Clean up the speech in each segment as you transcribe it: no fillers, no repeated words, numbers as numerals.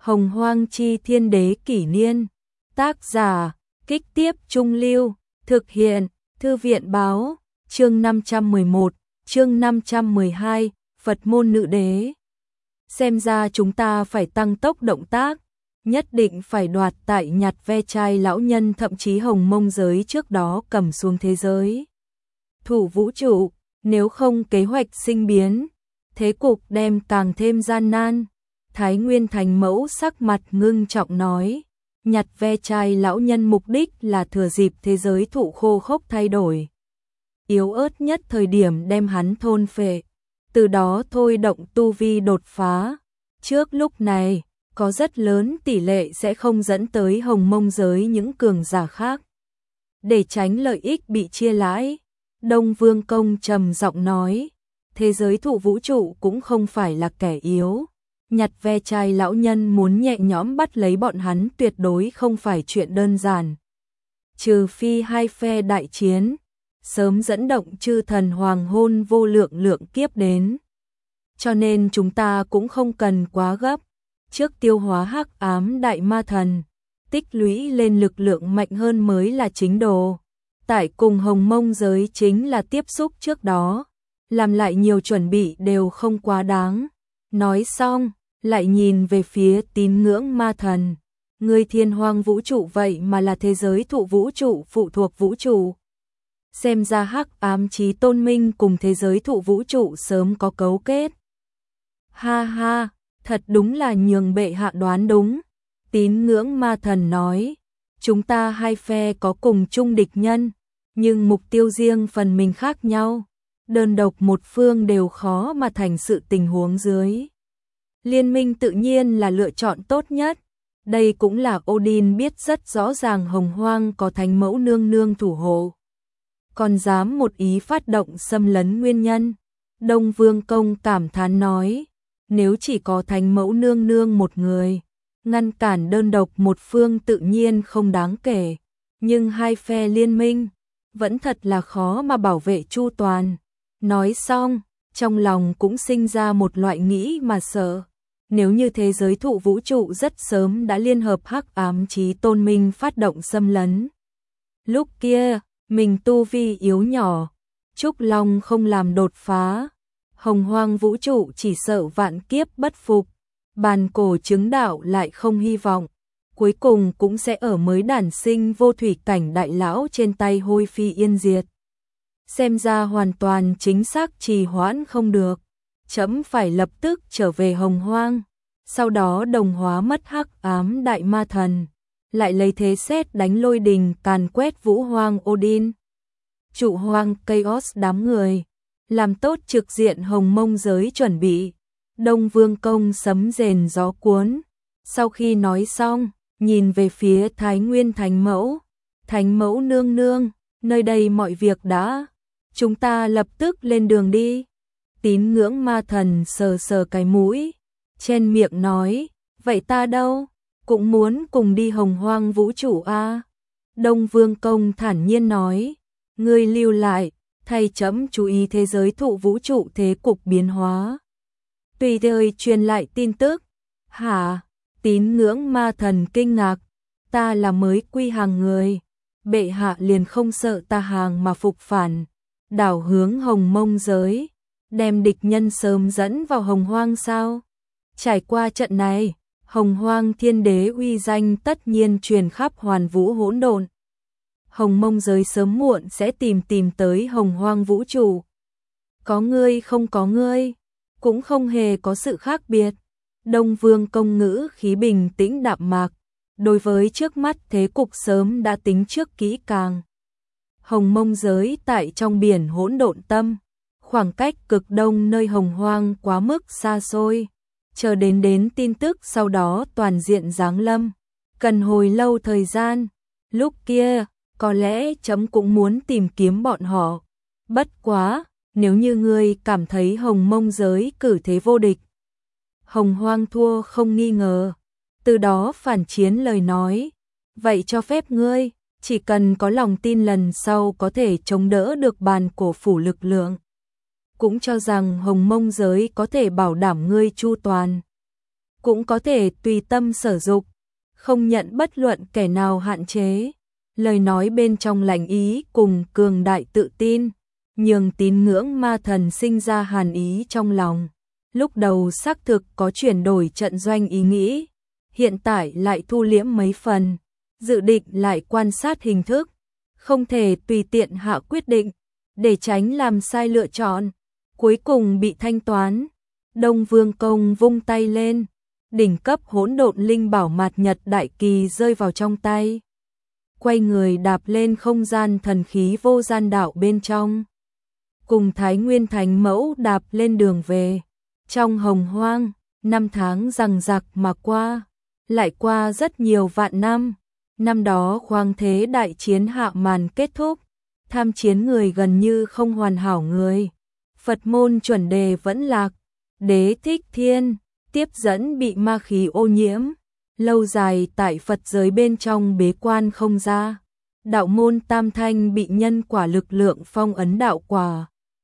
Hồng Hoang Chi Thiên Đế Kỷ Niên. Tác giả, Kích Tiếp Trung Lưu. Thực hiện, Thư viện Báo. Chương 511, chương 512, Phật môn nữ đế. Xem ra chúng ta phải tăng tốc động tác, nhất định phải đoạt tại nhặt ve chai lão nhân, thậm chí Hồng Mông giới trước đó cầm xuống thế giới thủ vũ trụ, nếu không kế hoạch sinh biến, thế cục đem càng thêm gian nan. Thái Nguyên Thành Mẫu sắc mặt ngưng trọng nói, nhặt ve chai lão nhân mục đích là thừa dịp thế giới thụ khô khốc thay đổi yếu ớt nhất thời điểm đem hắn thôn phệ, từ đó thôi động tu vi đột phá. Trước lúc này, có rất lớn tỷ lệ sẽ không dẫn tới Hồng Mông giới những cường giả khác. Để tránh lợi ích bị chia lãi, Đông Vương Công trầm giọng nói, thế giới thụ vũ trụ cũng không phải là kẻ yếu. Nhặt ve chai lão nhân muốn nhẹ nhõm bắt lấy bọn hắn tuyệt đối không phải chuyện đơn giản. Trừ phi hai phe đại chiến, sớm dẫn động chư thần hoàng hôn vô lượng kiếp đến. Cho nên chúng ta cũng không cần quá gấp, trước tiêu hóa hắc ám đại ma thần, tích lũy lên lực lượng mạnh hơn mới là chính đồ. Tại cùng Hồng Mông giới chính là tiếp xúc trước đó, làm lại nhiều chuẩn bị đều không quá đáng. Nói xong, lại nhìn về phía tín ngưỡng ma thần. Người thiên hoang vũ trụ vậy mà là thế giới thụ vũ trụ phụ thuộc vũ trụ. Xem ra hắc ám chí tôn minh cùng thế giới thụ vũ trụ sớm có cấu kết. Ha ha, thật đúng là nhường bệ hạ đoán đúng. Tín ngưỡng ma thần nói, chúng ta hai phe có cùng chung địch nhân, nhưng mục tiêu riêng phần mình khác nhau. Đơn độc một phương đều khó mà thành sự tình huống dưới. Liên minh tự nhiên là lựa chọn tốt nhất. Đây cũng là Odin biết rất rõ ràng Hồng Hoang có Thánh Mẫu nương nương thủ hộ, còn dám một ý phát động xâm lấn nguyên nhân. Đông Vương Công cảm thán nói, nếu chỉ có Thánh Mẫu nương nương một người, ngăn cản đơn độc một phương tự nhiên không đáng kể, nhưng hai phe liên minh, vẫn thật là khó mà bảo vệ chu toàn. Nói xong, trong lòng cũng sinh ra một loại nghĩ mà sợ. Nếu như thế giới thụ vũ trụ rất sớm đã liên hợp hắc ám chí tôn minh phát động xâm lấn, lúc kia, mình tu vi yếu nhỏ, Trúc Long không làm đột phá, Hồng Hoang vũ trụ chỉ sợ vạn kiếp bất phục, bàn cổ chứng đạo lại không hy vọng, cuối cùng cũng sẽ ở mới đản sinh vô thủy cảnh đại lão trên tay hôi phi yên diệt. Xem ra hoàn toàn chính xác trì hoãn không được, trẫm phải lập tức trở về Hồng Hoang, sau đó đồng hóa mất hắc ám đại ma thần, lại lấy thế sét đánh lôi đình càn quét vũ hoang Odin. Trụ hoang Chaos đám người, làm tốt trực diện Hồng Mông giới chuẩn bị. Đông Vương Công sấm rền gió cuốn, sau khi nói xong, nhìn về phía Thái Nguyên Thánh Mẫu. Thánh Mẫu nương nương, nơi đây mọi việc đã, chúng ta lập tức lên đường đi. Tín ngưỡng ma thần sờ sờ cái mũi, trên miệng nói, vậy ta đâu, cũng muốn cùng đi Hồng Hoang vũ trụ a. Đông Vương Công thản nhiên nói, ngươi lưu lại, thay trẫm chú ý thế giới thụ vũ trụ thế cục biến hóa. Tùy thời truyền lại tin tức. Hả? Tín ngưỡng ma thần kinh ngạc, ta là mới quy hàng người, bệ hạ liền không sợ ta hàng mà phục phản, đảo hướng Hồng Mông giới, đem địch nhân sớm dẫn vào Hồng Hoang sao? Trải qua trận này, Hồng Hoang Thiên Đế uy danh tất nhiên truyền khắp hoàn vũ hỗn độn. Hồng Mông giới sớm muộn sẽ tìm tới Hồng Hoang vũ trụ. Có ngươi không có ngươi, cũng không hề có sự khác biệt. Đông Vương Công ngữ khí bình tĩnh đạm mạc, đối với trước mắt thế cục sớm đã tính trước kỹ càng. Hồng Mông giới tại trong biển hỗn độn tâm, khoảng cách cực đông nơi Hồng Hoang quá mức xa xôi, chờ đến tin tức sau đó toàn diện giáng lâm, cần hồi lâu thời gian. Lúc kia, có lẽ trẫm cũng muốn tìm kiếm bọn họ. Bất quá, nếu như ngươi cảm thấy Hồng Mông giới cử thế vô địch, Hồng Hoang thua không nghi ngờ, từ đó phản chiến lời nói, vậy cho phép ngươi, chỉ cần có lòng tin lần sau có thể chống đỡ được bàn cổ phủ lực lượng. Cũng cho rằng Hồng Mông giới có thể bảo đảm ngươi chu toàn. cũng có thể tùy tâm sở dục, không nhận bất luận kẻ nào hạn chế. Lời nói bên trong lành ý cùng cường đại tự tin, nhường tín ngưỡng ma thần sinh ra hàn ý trong lòng. Lúc đầu xác thực có chuyển đổi trận doanh ý nghĩ, hiện tại lại thu liễm mấy phần, dự định lại quan sát hình thức, không thể tùy tiện hạ quyết định, để tránh làm sai lựa chọn, cuối cùng bị thanh toán. Đông Vương Công vung tay lên, đỉnh cấp hỗn độn linh bảo mạt nhật đại kỳ rơi vào trong tay. Quay người đạp lên không gian thần khí vô gian đạo bên trong. Cùng Thái Nguyên Thánh Mẫu đạp lên đường về. Trong hồng hoang, 5 tháng giằng giặc mà qua, lại qua rất nhiều vạn năm. Năm đó khoáng thế đại chiến hạ màn kết thúc, tham chiến người gần như không hoàn hảo người. Phật môn chuẩn đề vẫn lạc, Đế Thích Thiên, tiếp dẫn bị ma khí ô nhiễm, lâu dài tại Phật giới bên trong bế quan không ra. Đạo môn Tam Thanh bị nhân quả lực lượng phong ấn đạo quả.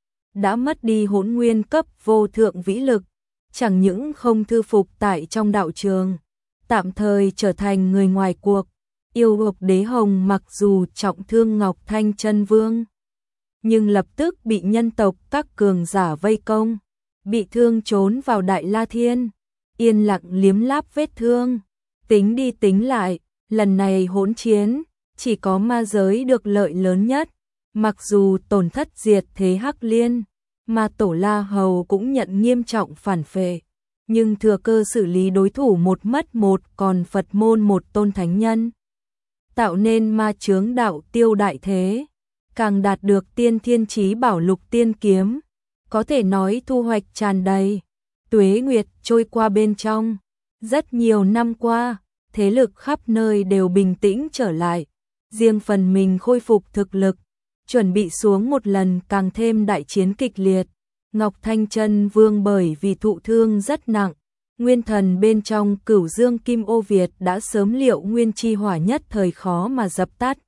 Đã mất đi hỗn nguyên cấp vô thượng vĩ lực, chẳng những không thư phục tại trong đạo trường, tạm thời trở thành người ngoài cuộc. Yêu Ngọc Đế Hồng mặc dù trọng thương Ngọc Thanh Chân Vương, nhưng lập tức bị nhân tộc các cường giả vây công, bị thương trốn vào Đại La Thiên, yên lặng liếm láp vết thương. Tính đi tính lại, lần này hỗn chiến, chỉ có ma giới được lợi lớn nhất, mặc dù tổn thất diệt thế Hắc Liên, mà Tổ La Hầu cũng nhận nghiêm trọng phản phệ, nhưng thừa cơ xử lý đối thủ một mất một, còn Phật môn một tôn thánh nhân, tạo nên ma chướng đạo tiêu đại thế, càng đạt được tiên thiên chí bảo lục tiên kiếm, có thể nói thu hoạch tràn đầy. Tuế nguyệt trôi qua bên trong, rất nhiều năm qua, thế lực khắp nơi đều bình tĩnh trở lại, riêng phần mình khôi phục thực lực, chuẩn bị xuống một lần càng thêm đại chiến kịch liệt. Ngọc Thanh Chân Vương bởi vì thụ thương rất nặng, nguyên thần bên trong Cửu Dương Kim Ô Việt đã sớm liệu nguyên chi hỏa nhất thời khó mà dập tắt.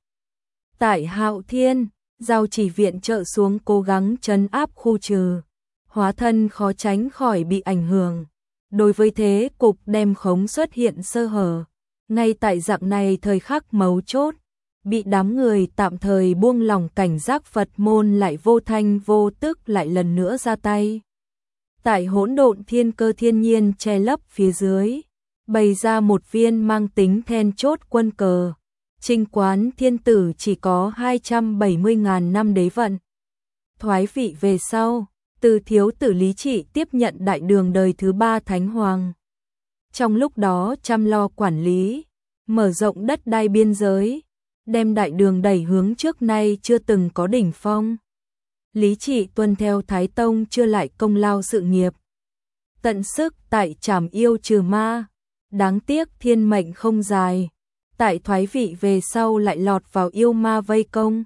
Tại Hạo Thiên, Giao Chỉ viện trợ xuống cố gắng trấn áp khu trừ, hóa thân khó tránh khỏi bị ảnh hưởng. Đối với thế cục đem khống xuất hiện sơ hở, ngay tại dạng này thời khắc mấu chốt, bị đám người tạm thời buông lỏng cảnh giác, Phật môn lại vô thanh vô tức lại lần nữa ra tay. Tại hỗn độn thiên cơ thiên nhiên che lấp phía dưới, bày ra một viên mang tính then chốt quân cờ. Trinh Quán Thiên Tử chỉ có 270.000 năm đế vận. Thoái vị về sau, từ thiếu tử Lý Trị tiếp nhận đại đường đời thứ 3 Thánh Hoàng. Trong lúc đó chăm lo quản lý, mở rộng đất đai biên giới, đem đại đường đẩy hướng trước nay chưa từng có đỉnh phong. Lý Trị tuân theo Thái Tông chưa lại công lao sự nghiệp, tận sức tại trảm yêu trừ ma, đáng tiếc thiên mệnh không dài, tại thoái vị về sau lại lọt vào yêu ma vây công.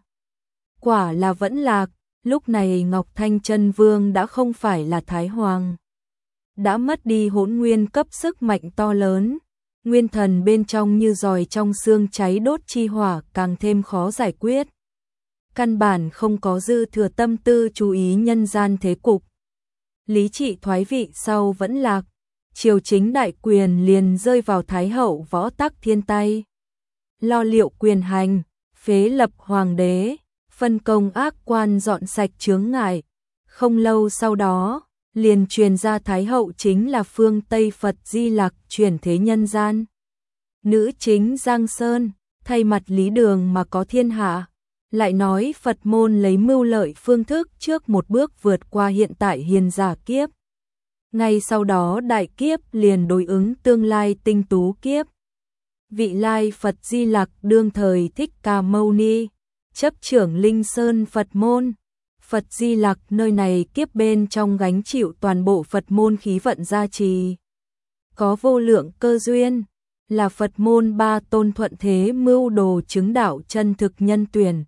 Quả là vẫn lạc, lúc này Ngọc Thanh Chân Vương đã không phải là Thái Hoàng, đã mất đi hỗn nguyên cấp sức mạnh to lớn, nguyên thần bên trong như giòi trong xương cháy đốt chi hỏa càng thêm khó giải quyết. Căn bản không có dư thừa tâm tư chú ý nhân gian thế cục. Lý Trị thoái vị sau vẫn lạc, triều chính đại quyền liền rơi vào Thái hậu Võ Tắc Thiên tay. Lo liệu quyền hành, phế lập hoàng đế, phân công ác quan dọn sạch chướng ngại. Không lâu sau đó, liền truyền ra Thái hậu chính là phương Tây Phật Di Lặc chuyển thế nhân gian. Nữ chính Giang Sơn, thay mặt Lý Đường mà có thiên hạ, lại nói Phật môn lấy mưu lợi phương thức trước một bước vượt qua hiện tại hiền giả kiếp. Ngay sau đó đại kiếp liền đối ứng tương lai tinh tú kiếp. Vị lai Phật Di Lặc đương thời Thích Ca Mâu Ni, chấp trưởng Linh Sơn Phật môn. Phật Di Lặc nơi này kiếp bên trong gánh chịu toàn bộ Phật môn khí vận gia trì. Có vô lượng cơ duyên, là Phật môn ba tôn thuận thế mưu đồ chứng đạo chân thực nhân tuyển.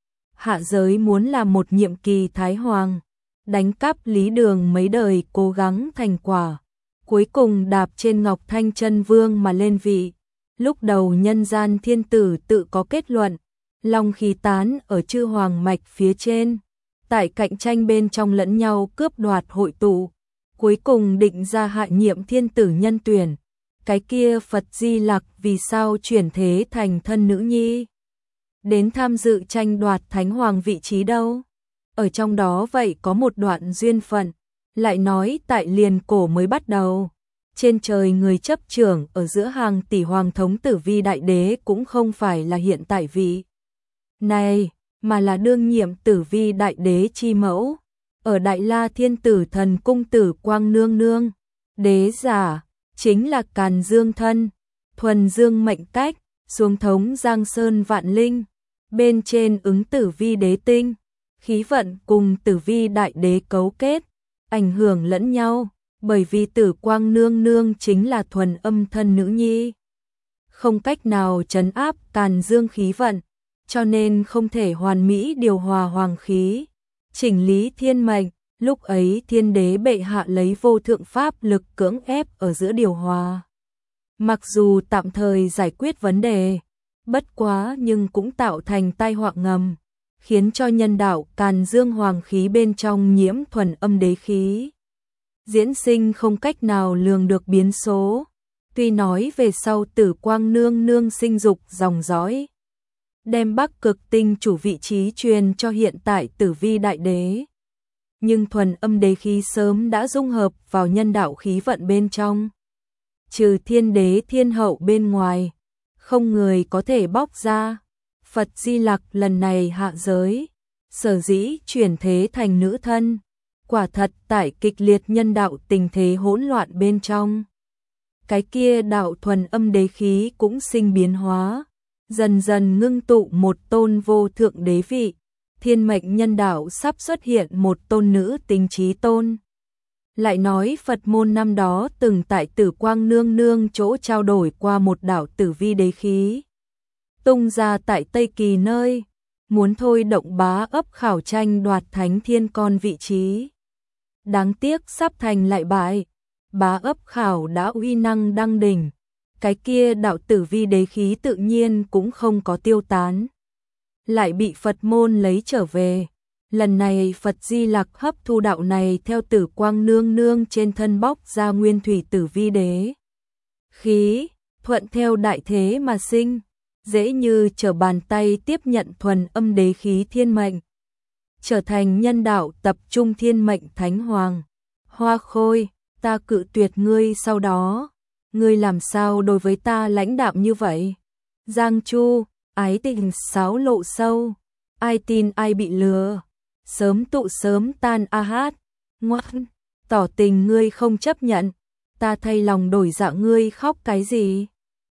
Hạ giới muốn làm một nhiệm kỳ Thái Hoàng, đánh cắp Lý Đường mấy đời cố gắng thành quả, cuối cùng đạp trên Ngọc Thanh Chân Vương mà lên vị. Lúc đầu nhân gian thiên tử tự có kết luận, long khí tán ở chư hoàng mạch phía trên, tại cạnh tranh bên trong lẫn nhau cướp đoạt hội tụ, cuối cùng định ra hạ nhiệm thiên tử nhân tuyển, cái kia Phật Di Lặc vì sao chuyển thế thành thân nữ nhi, đến tham dự tranh đoạt thánh hoàng vị trí đâu? Ở trong đó vậy có một đoạn duyên phận, lại nói tại liền cổ mới bắt đầu, trên trời người chấp trưởng ở giữa hàng tỷ hoàng thống Tử Vi đại đế cũng không phải là hiện tại vị này, mà là đương nhiệm Tử Vi đại đế chi mẫu, ở Đại La Thiên Tử Thần cung Tử Quang nương nương, đế giả chính là Càn Dương thân, thuần dương mệnh cách, xuống thống Giang Sơn vạn linh, bên trên ứng Tử Vi đế tinh, khí vận cùng Tử Vi đại đế cấu kết, ảnh hưởng lẫn nhau, bởi vì Tử Quang nương nương chính là thuần âm thân nữ nhi, không cách nào trấn áp Càn Dương khí vận, cho nên không thể hoàn mỹ điều hòa hoàng khí, chỉnh lý thiên mệnh. Lúc ấy thiên đế bệ hạ lấy vô thượng pháp lực cưỡng ép ở giữa điều hòa. Mặc dù tạm thời giải quyết vấn đề, bất quá nhưng cũng tạo thành tai họa ngầm, khiến cho nhân đạo Càn Dương hoàng khí bên trong nhiễm thuần âm đế khí. Diễn sinh không cách nào lường được biến số, tuy nói về sau Tử Quang nương nương sinh dục dòng dõi, đem Bắc Cực Tinh chủ vị trí truyền cho hiện tại Tử Vi đại đế. Nhưng thuần âm đế khí sớm đã dung hợp vào nhân đạo khí vận bên trong. Trừ thiên đế thiên hậu bên ngoài, không người có thể bóc ra. Phật Di Lặc lần này hạ giới, sở dĩ chuyển thế thành nữ thân, quả thật tại kịch liệt nhân đạo tình thế hỗn loạn bên trong. Cái kia đạo thuần âm đế khí cũng sinh biến hóa, dần dần ngưng tụ một tôn vô thượng đế vị. Thiên mệnh nhân đạo sắp xuất hiện một tôn nữ tính trí tôn. Lại nói Phật môn năm đó từng tại Tử Quang nương nương chỗ trao đổi qua một đạo Tử Vi đế khí, tung ra tại Tây Kỳ nơi, muốn thôi động bá ấp khảo tranh đoạt thánh thiên con vị trí. Đáng tiếc sắp thành lại bại, bá ấp khảo đã uy năng đăng đỉnh, cái kia đạo Tử Vi đế khí tự nhiên cũng không có tiêu tán, lại bị Phật môn lấy trở về. Lần này Phật Di Lặc hấp thu đạo này theo Tử Quang nương nương trên thân bóc ra nguyên thủy Tử Vi đế khí, thuận theo đại thế mà sinh, dễ như trở bàn tay tiếp nhận thuần âm đế khí thiên mệnh, trở thành nhân đạo tập trung thiên mệnh thánh hoàng. Hoa Khôi, ta cự tuyệt ngươi, sau đó ngươi làm sao đối với ta lãnh đạm như vậy? Giang Chu, ái tình sáo lộ sâu, ai tin ai bị lừa, sớm tụ sớm tan a hát, ngoan, tỏ tình ngươi không chấp nhận, ta thay lòng đổi dạ, ngươi khóc cái gì?